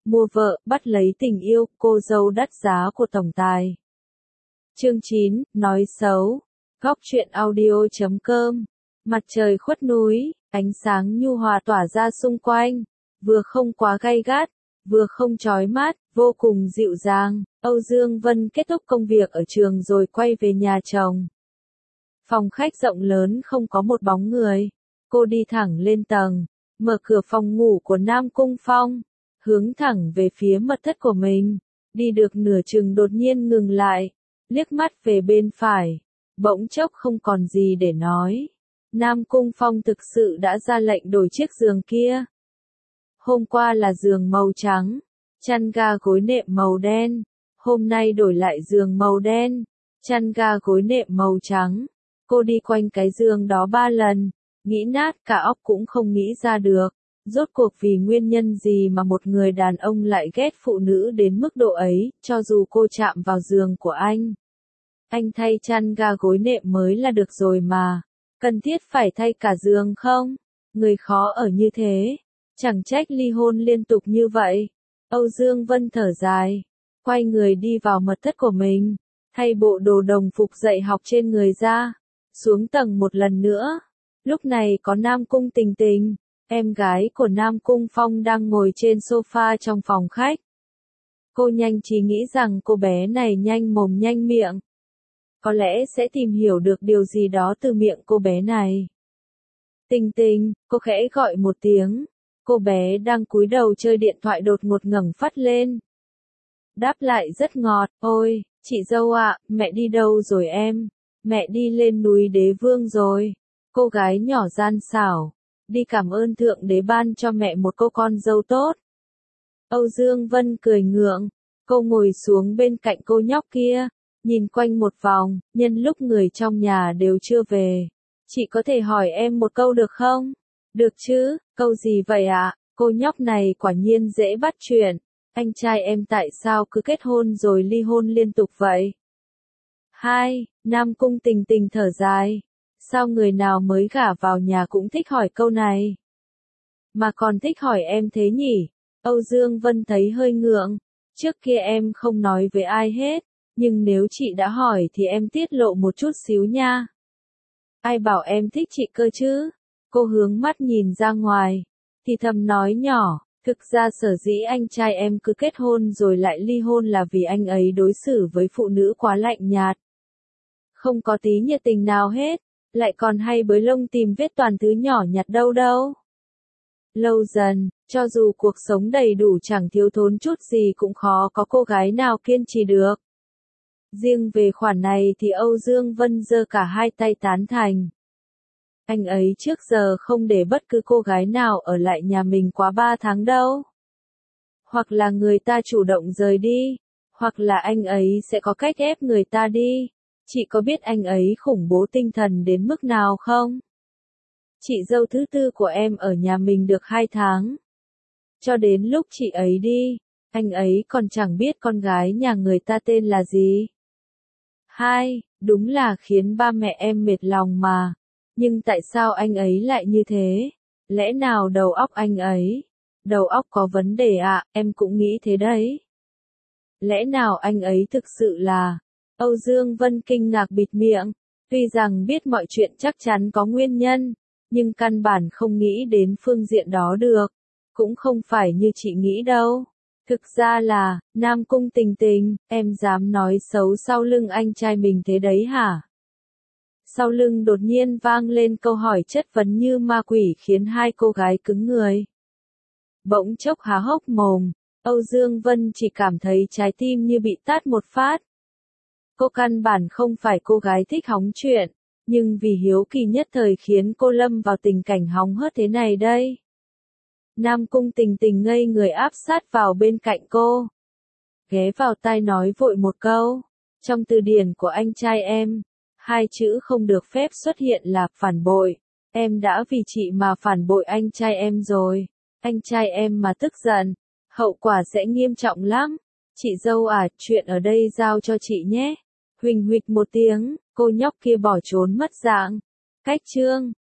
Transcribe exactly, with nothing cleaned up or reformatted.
mua vợ, bắt lấy tình yêu, cô dâu đắt giá của tổng tài. Chương chín, nói xấu. Góc truyện audio chấm com. Mặt trời khuất núi, ánh sáng nhu hòa tỏa ra xung quanh, vừa không quá gay gắt, vừa không chói mắt, vô cùng dịu dàng. Âu Dương Vân kết thúc công việc ở trường rồi quay về nhà chồng. Phòng khách rộng lớn không có một bóng người. Cô đi thẳng lên tầng, mở cửa phòng ngủ của Nam Cung Phong, hướng thẳng về phía mật thất của mình. Đi được nửa chừng đột nhiên ngừng lại, liếc mắt về bên phải, bỗng chốc không còn gì để nói. Nam Cung Phong thực sự đã ra lệnh đổi chiếc giường kia. Hôm qua là giường màu trắng, chăn ga gối nệm màu đen, hôm nay đổi lại giường màu đen, chăn ga gối nệm màu trắng. Cô đi quanh cái giường đó ba lần, nghĩ nát cả óc cũng không nghĩ ra được, rốt cuộc vì nguyên nhân gì mà một người đàn ông lại ghét phụ nữ đến mức độ ấy, cho dù cô chạm vào giường của anh. Anh thay chăn ga gối nệm mới là được rồi mà, cần thiết phải thay cả giường không? Người khó ở như thế, chẳng trách ly hôn liên tục như vậy. Âu Dương Vân thở dài, quay người đi vào mật thất của mình, thay bộ đồ đồng phục dạy học trên người ra, xuống tầng một lần nữa. Lúc này có Nam Cung Tình Tình, em gái của Nam Cung Phong đang ngồi trên sofa trong phòng khách. Cô nhanh trí nghĩ rằng cô bé này nhanh mồm nhanh miệng, có lẽ sẽ tìm hiểu được điều gì đó từ miệng cô bé này. Tình Tình, cô khẽ gọi một tiếng. Cô bé đang cúi đầu chơi điện thoại đột ngột ngẩng phát lên. Đáp lại rất ngọt, ôi, chị dâu ạ, mẹ đi đâu rồi em? Mẹ đi lên núi Đế Vương rồi. Cô gái nhỏ gian xảo, đi cảm ơn Thượng Đế ban cho mẹ một cô con dâu tốt. Âu Dương Vân cười ngượng, cô ngồi xuống bên cạnh cô nhóc kia, nhìn quanh một vòng, nhân lúc người trong nhà đều chưa về. Chị có thể hỏi em một câu được không? Được chứ, câu gì vậy ạ? À? Cô nhóc này quả nhiên dễ bắt chuyện. Anh trai em tại sao cứ kết hôn rồi ly hôn liên tục vậy? Hai, Nam Cung Tình Tình thở dài. Sao người nào mới gả vào nhà cũng thích hỏi câu này? Mà còn thích hỏi em thế nhỉ? Âu Dương Vân thấy hơi ngượng. Trước kia em không nói với ai hết, nhưng nếu chị đã hỏi thì em tiết lộ một chút xíu nha. Ai bảo em thích chị cơ chứ? Cô hướng mắt nhìn ra ngoài, thì thầm nói nhỏ, thực ra sở dĩ anh trai em cứ kết hôn rồi lại ly hôn là vì anh ấy đối xử với phụ nữ quá lạnh nhạt. Không có tí nhiệt tình nào hết, lại còn hay bới lông tìm vết toàn thứ nhỏ nhặt đâu đâu. Lâu dần, cho dù cuộc sống đầy đủ chẳng thiếu thốn chút gì cũng khó có cô gái nào kiên trì được. Riêng về khoản này thì Âu Dương Vân giơ cả hai tay tán thành. Anh ấy trước giờ không để bất cứ cô gái nào ở lại nhà mình quá ba tháng đâu. Hoặc là người ta chủ động rời đi, hoặc là anh ấy sẽ có cách ép người ta đi. Chị có biết anh ấy khủng bố tinh thần đến mức nào không? Chị dâu thứ tư của em ở nhà mình được hai tháng. Cho đến lúc chị ấy đi, anh ấy còn chẳng biết con gái nhà người ta tên là gì. Hai, đúng là khiến ba mẹ em mệt lòng mà. Nhưng tại sao anh ấy lại như thế? Lẽ nào đầu óc anh ấy? Đầu óc có vấn đề ạ, à, em cũng nghĩ thế đấy. Lẽ nào anh ấy thực sự là... Âu Dương Vân kinh ngạc bịt miệng, tuy rằng biết mọi chuyện chắc chắn có nguyên nhân, nhưng căn bản không nghĩ đến phương diện đó được. Cũng không phải như chị nghĩ đâu. Thực ra là, Nam Cung Tình Tình, em dám nói xấu sau lưng anh trai mình thế đấy hả? Sau lưng đột nhiên vang lên câu hỏi chất vấn như ma quỷ khiến hai cô gái cứng người. Bỗng chốc há hốc mồm, Âu Dương Vân chỉ cảm thấy trái tim như bị tát một phát. Cô căn bản không phải cô gái thích hóng chuyện, nhưng vì hiếu kỳ nhất thời khiến cô lâm vào tình cảnh hóng hớt thế này đây. Nam Cung Tình Tình ngây người áp sát vào bên cạnh cô. Ghé vào tai nói vội một câu. Trong từ điển của anh trai em, hai chữ không được phép xuất hiện là phản bội. Em đã vì chị mà phản bội anh trai em rồi. Anh trai em mà tức giận, hậu quả sẽ nghiêm trọng lắm. Chị dâu à, chuyện ở đây giao cho chị nhé. Huỳnh huỵch một tiếng, cô nhóc kia bỏ trốn mất dạng. Cách chương.